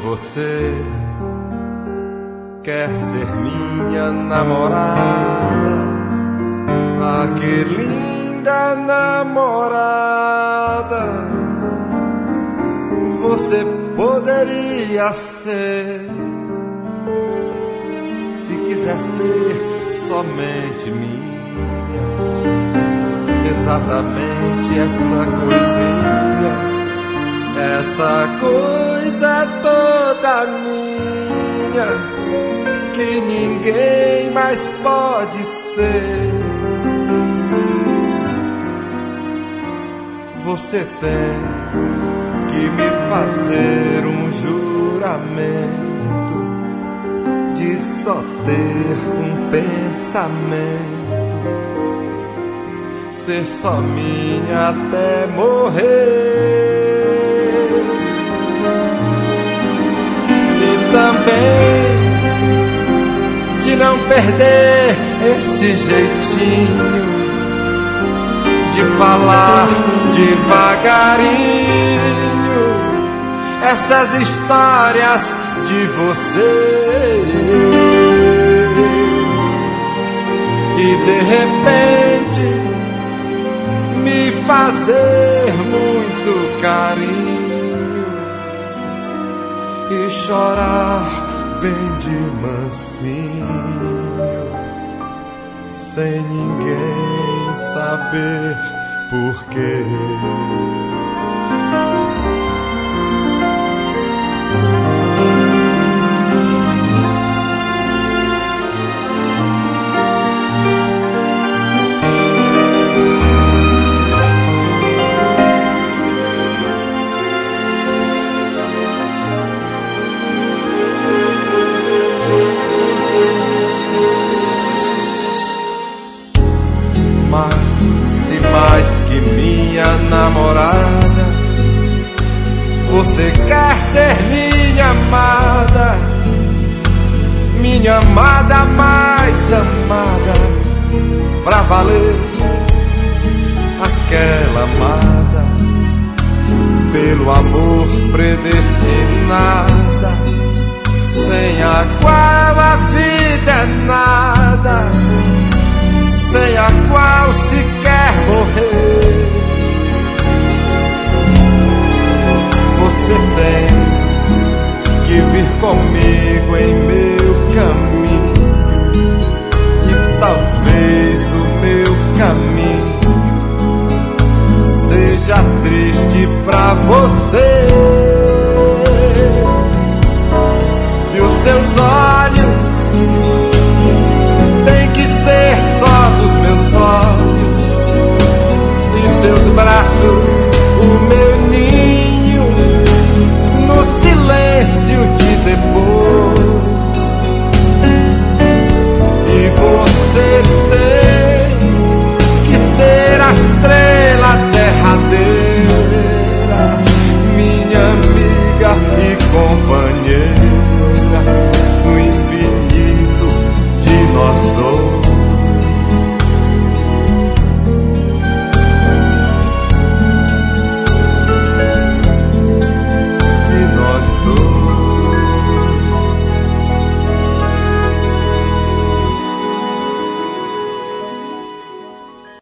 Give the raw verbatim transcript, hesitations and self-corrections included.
você quer ser minha namorada, ah, que linda namorada você poderia ser, se quiser ser somente minha, exatamente essa coisinha, essa coisa toda minha, que ninguém mais pode ser. Você tem que me fazer um juramento de só ter um pensamento, ser só minha até morrer. E também de não perder esse jeitinho de falar devagarinho essas histórias de você, e de repente me fazer muito carinho e chorar bem de mansinho, sem ninguém saber por quê. Mas se mais que minha namorada você quer ser minha amada, minha amada mais amada, pra valer, aquela amada pelo amor predestinada, sem a qual a vida é nada, sem a qual se quer morrer. Você tem que vir comigo em meu